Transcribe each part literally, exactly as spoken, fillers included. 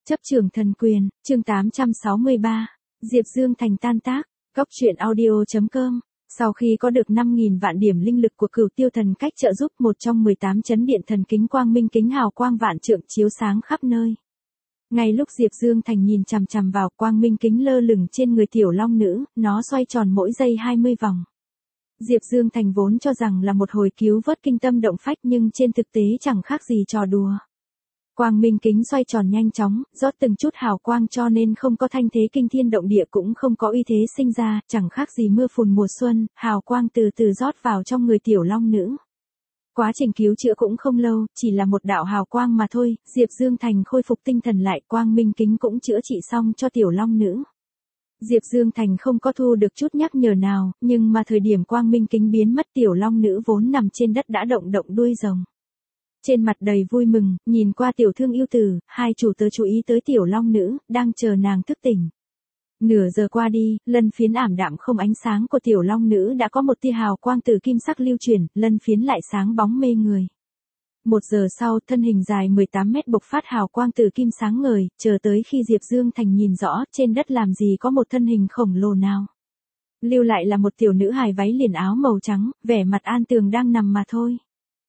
Chấp trường thần quyền, chương tám trăm sáu mươi ba, Diệp Dương Thành tan tác, Cóc truyện audio chấm com. Sau khi có được năm nghìn vạn điểm linh lực của Cửu Tiêu Thần Cách trợ giúp, một trong mười tám chấn điện thần kính quang minh kính hào quang vạn trượng chiếu sáng khắp nơi. Ngay lúc Diệp Dương Thành nhìn chằm chằm vào, quang minh kính lơ lửng trên người tiểu long nữ, nó xoay tròn mỗi giây hai mươi vòng. Diệp Dương Thành vốn cho rằng là một hồi cứu vớt kinh tâm động phách, nhưng trên thực tế chẳng khác gì trò đùa. Quang minh kính xoay tròn nhanh chóng, rót từng chút hào quang cho nên không có thanh thế kinh thiên động địa, cũng không có uy thế sinh ra, chẳng khác gì mưa phùn mùa xuân, hào quang từ từ rót vào trong người tiểu long nữ. Quá trình cứu chữa cũng không lâu, chỉ là một đạo hào quang mà thôi, Diệp Dương Thành khôi phục tinh thần lại, quang minh kính cũng chữa trị xong cho tiểu long nữ. Diệp Dương Thành không có thu được chút nhắc nhở nào, nhưng mà thời điểm quang minh kính biến mất, tiểu long nữ vốn nằm trên đất đã động động đuôi rồng. Trên mặt đầy vui mừng, nhìn qua tiểu thương yêu tử, hai chủ tớ chú ý tới tiểu long nữ, đang chờ nàng thức tỉnh. Nửa giờ qua đi, lân phiến ảm đạm không ánh sáng của tiểu long nữ đã có một tia hào quang từ kim sắc lưu chuyển, lân phiến lại sáng bóng mê người. Một giờ sau, thân hình dài mười tám mét bộc phát hào quang từ kim sáng ngời, chờ tới khi Diệp Dương Thành nhìn rõ, trên đất làm gì có một thân hình khổng lồ nào. Lưu lại là một tiểu nữ hài váy liền áo màu trắng, vẻ mặt an tường đang nằm mà thôi.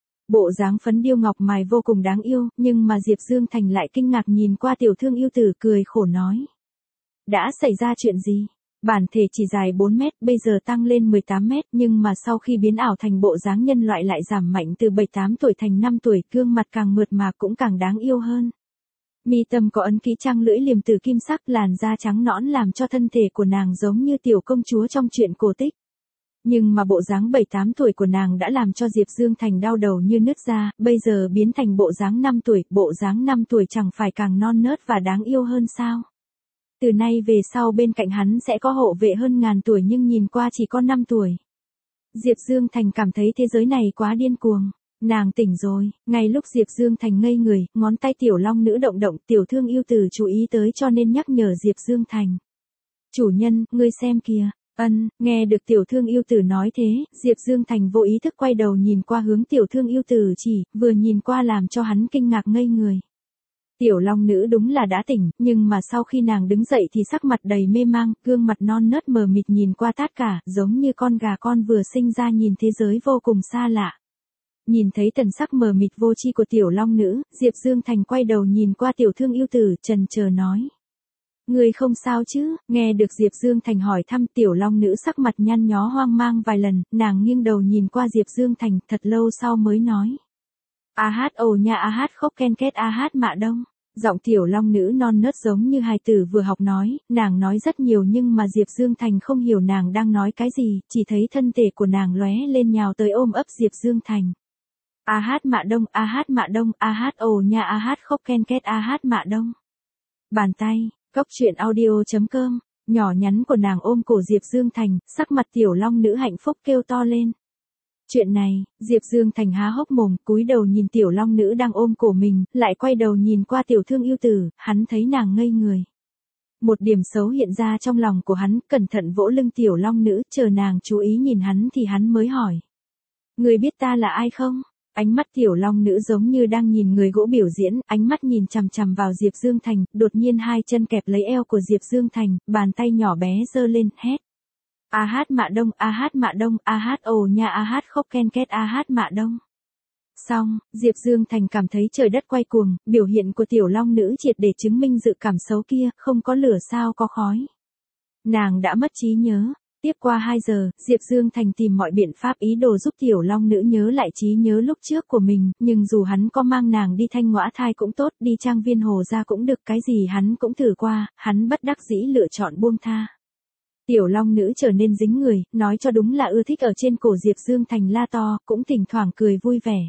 Bộ dáng phấn điêu ngọc mài vô cùng đáng yêu, nhưng mà Diệp Dương Thành lại kinh ngạc nhìn qua tiểu thương yêu tử, cười khổ nói. Đã xảy ra chuyện gì? Bản thể chỉ dài bốn mét, bây giờ tăng lên mười tám mét, nhưng mà sau khi biến ảo thành bộ dáng nhân loại lại giảm mạnh từ bảy tám tuổi thành năm tuổi, gương mặt càng mượt mà cũng càng đáng yêu hơn. Mi tâm có ấn ký trăng lưỡi liềm từ kim sắc, làn da trắng nõn làm cho thân thể của nàng giống như tiểu công chúa trong truyện cổ tích. Nhưng mà bộ dáng bảy tám tuổi của nàng đã làm cho Diệp Dương Thành đau đầu như nứt ra, bây giờ biến thành bộ dáng năm tuổi, bộ dáng năm tuổi chẳng phải càng non nớt và đáng yêu hơn sao? Từ nay về sau bên cạnh hắn sẽ có hộ vệ hơn ngàn tuổi nhưng nhìn qua chỉ có năm tuổi. Diệp Dương Thành cảm thấy thế giới này quá điên cuồng. Nàng tỉnh rồi, ngay lúc Diệp Dương Thành ngây người, ngón tay tiểu long nữ động động, tiểu thương yêu tử chú ý tới cho nên nhắc nhở Diệp Dương Thành. Chủ nhân, ngươi xem kìa. Ân, nghe được tiểu thương yêu tử nói thế, Diệp Dương Thành vô ý thức quay đầu nhìn qua hướng tiểu thương yêu tử chỉ, vừa nhìn qua làm cho hắn kinh ngạc ngây người. Tiểu long nữ đúng là đã tỉnh, nhưng mà sau khi nàng đứng dậy thì sắc mặt đầy mê mang, gương mặt non nớt mờ mịt nhìn qua tất cả, giống như con gà con vừa sinh ra nhìn thế giới vô cùng xa lạ. Nhìn thấy thần sắc mờ mịt vô tri của tiểu long nữ, Diệp Dương Thành quay đầu nhìn qua tiểu thương yêu tử, chần chờ nói. Người không sao chứ? Nghe được Diệp Dương Thành hỏi thăm, tiểu long nữ sắc mặt nhăn nhó hoang mang vài lần, nàng nghiêng đầu nhìn qua Diệp Dương Thành, thật lâu sau mới nói. A hát ồ nha, a hát khóc ken két, a hát mạ đông. Giọng tiểu long nữ non nớt giống như hài tử vừa học nói, nàng nói rất nhiều nhưng mà Diệp Dương Thành không hiểu nàng đang nói cái gì, chỉ thấy thân thể của nàng lóe lên nhào tới ôm ấp Diệp Dương Thành. A hát mạ đông, a hát mạ đông, a hát ồ nha, a hát khóc ken két, a hát mạ đông. Bàn tay. Cóc truyện audio chấm com, nhỏ nhắn của nàng ôm cổ Diệp Dương Thành, sắc mặt tiểu long nữ hạnh phúc kêu to lên. Chuyện này, Diệp Dương Thành há hốc mồm, cúi đầu nhìn tiểu long nữ đang ôm cổ mình, lại quay đầu nhìn qua tiểu thương yêu tử, hắn thấy nàng ngây người. Một điểm xấu hiện ra trong lòng của hắn, cẩn thận vỗ lưng tiểu long nữ, chờ nàng chú ý nhìn hắn thì hắn mới hỏi. Người biết ta là ai không? Ánh mắt tiểu long nữ giống như đang nhìn người gỗ biểu diễn, ánh mắt nhìn chằm chằm vào Diệp Dương Thành, đột nhiên hai chân kẹp lấy eo của Diệp Dương Thành, bàn tay nhỏ bé giơ lên, hét. A hát mạ đông, a hát mạ đông, a hát ồ nha, a hát khóc ken két, a hát mạ đông. Xong, Diệp Dương Thành cảm thấy trời đất quay cuồng, biểu hiện của tiểu long nữ triệt để chứng minh dự cảm xấu kia, không có lửa sao có khói. Nàng đã mất trí nhớ. Tiếp qua hai giờ, Diệp Dương Thành tìm mọi biện pháp ý đồ giúp tiểu long nữ nhớ lại trí nhớ lúc trước của mình, nhưng dù hắn có mang nàng đi Thanh Ngõa Thai cũng tốt, đi trang viên Hồ Gia cũng được, cái gì hắn cũng thử qua, hắn bất đắc dĩ lựa chọn buông tha. Tiểu long nữ trở nên dính người, nói cho đúng là ưa thích ở trên cổ Diệp Dương Thành la to, cũng thỉnh thoảng cười vui vẻ.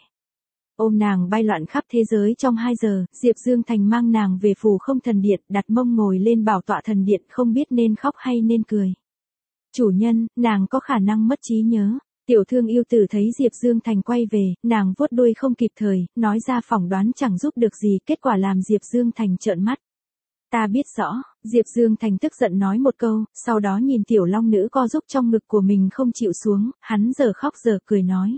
Ôm nàng bay loạn khắp thế giới trong hai giờ, Diệp Dương Thành mang nàng về Phù Không Thần Điện, đặt mông ngồi lên bảo tọa thần điện, không biết nên khóc hay nên cười. Chủ nhân, nàng có khả năng mất trí nhớ. Tiểu thương yêu tử thấy Diệp Dương Thành quay về, nàng vuốt đuôi không kịp thời, nói ra phỏng đoán chẳng giúp được gì, kết quả làm Diệp Dương Thành trợn mắt. Ta biết rõ, Diệp Dương Thành tức giận nói một câu, sau đó nhìn tiểu long nữ co giúp trong ngực của mình không chịu xuống, hắn giờ khóc giờ cười nói.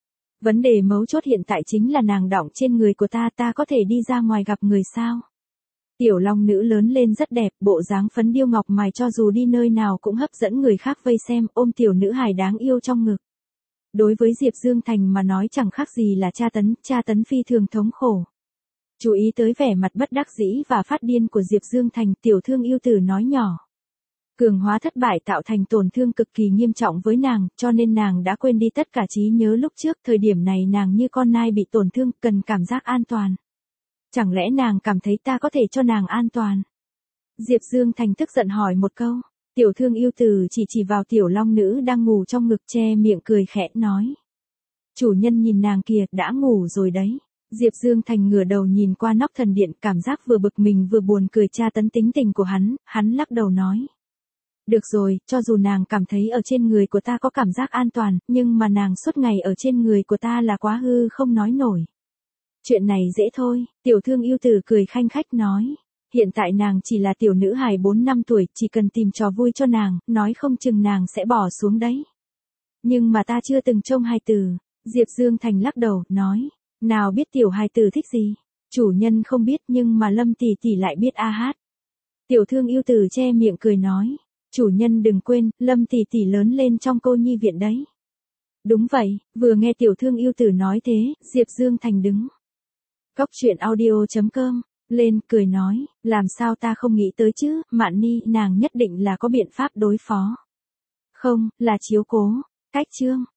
Vấn đề mấu chốt hiện tại chính là nàng đọng trên người của ta, ta có thể đi ra ngoài gặp người sao? Tiểu long nữ lớn lên rất đẹp, bộ dáng phấn điêu ngọc mài cho dù đi nơi nào cũng hấp dẫn người khác vây xem, ôm tiểu nữ hài đáng yêu trong ngực. Đối với Diệp Dương Thành mà nói chẳng khác gì là tra tấn, tra tấn phi thường thống khổ. Chú ý tới vẻ mặt bất đắc dĩ và phát điên của Diệp Dương Thành, tiểu thương yêu tử nói nhỏ. Cường hóa thất bại tạo thành tổn thương cực kỳ nghiêm trọng với nàng, cho nên nàng đã quên đi tất cả trí nhớ lúc trước, thời điểm này nàng như con nai bị tổn thương, cần cảm giác an toàn. Chẳng lẽ nàng cảm thấy ta có thể cho nàng an toàn? Diệp Dương Thành tức giận hỏi một câu. Tiểu thương yêu tử chỉ chỉ vào tiểu long nữ đang ngủ trong ngực, che miệng cười khẽ nói. Chủ nhân nhìn nàng kìa, đã ngủ rồi đấy. Diệp Dương Thành ngửa đầu nhìn qua nóc thần điện, cảm giác vừa bực mình vừa buồn cười tra tấn tính tình của hắn, hắn lắc đầu nói. Được rồi, cho dù nàng cảm thấy ở trên người của ta có cảm giác an toàn, nhưng mà nàng suốt ngày ở trên người của ta là quá hư không nói nổi. Chuyện này dễ thôi, tiểu thương yêu tử cười khanh khách nói. Hiện tại nàng chỉ là tiểu nữ hài bốn năm tuổi, chỉ cần tìm trò vui cho nàng, nói không chừng nàng sẽ bỏ xuống đấy. Nhưng mà ta chưa từng trông hài tử. Diệp Dương Thành lắc đầu, nói. Nào biết tiểu hài tử thích gì? Chủ nhân không biết nhưng mà Lâm tỷ tỷ lại biết a hát. Tiểu thương yêu tử che miệng cười nói. Chủ nhân đừng quên, Lâm tỷ tỷ lớn lên trong cô nhi viện đấy. Đúng vậy, vừa nghe tiểu thương yêu tử nói thế, Diệp Dương Thành đứng. Cóc truyện audio chấm com lên cười nói, làm sao ta không nghĩ tới chứ, Mạn Ni nàng nhất định là có biện pháp đối phó. Không, là chiếu cố. Cách chương